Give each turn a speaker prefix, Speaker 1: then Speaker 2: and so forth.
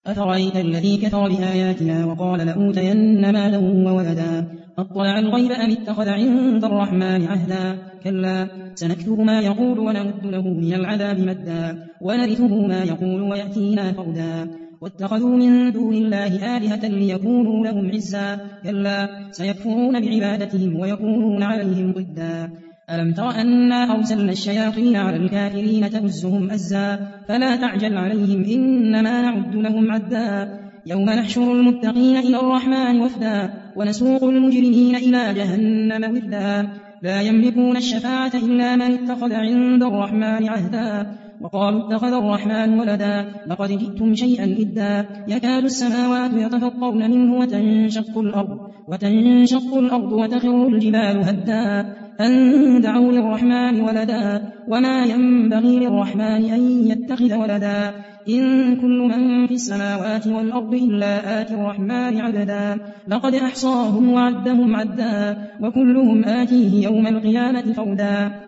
Speaker 1: أفرأيت الذي كفر بآياتنا وقال لأوتين مالا وولدا أطلع الغيب أم اتخذ عند الرحمن عهدا كلا سنكتب ما يقول ونمد له من العذاب مدا ونرثه ما يقول ويأتينا فردا واتخذوا من دون الله آلهة ليكونوا لهم عزا كلا سيكفرون بعبادتهم ويكونون عليهم ضدا ألم تر أنا أرسلنا الشياطين على الكافرين تؤزهم أزا فلا تعجل عليهم إنما نعد لهم عدا يوم نحشر المتقين إلى الرحمن وفدا ونسوق المجرمين إلى جهنم وردا لا يملكون الشفاعة إلا من اتخذ عند الرحمن عهدا وقالوا اتخذ الرحمن ولدا لقد جئتم شيئا إدا يكاد السماوات يتفطرن منه وتنشق الأرض وتخر الجبال هدا أن دعوا للرحمن ولدا وما ينبغي للرحمن أن يتخذ ولدا إن كل من في السماوات والأرض إلا آتي الرحمن عبدا لقد أحصاهم وعدهم عدا وكلهم آتيه يوم القيامة فردا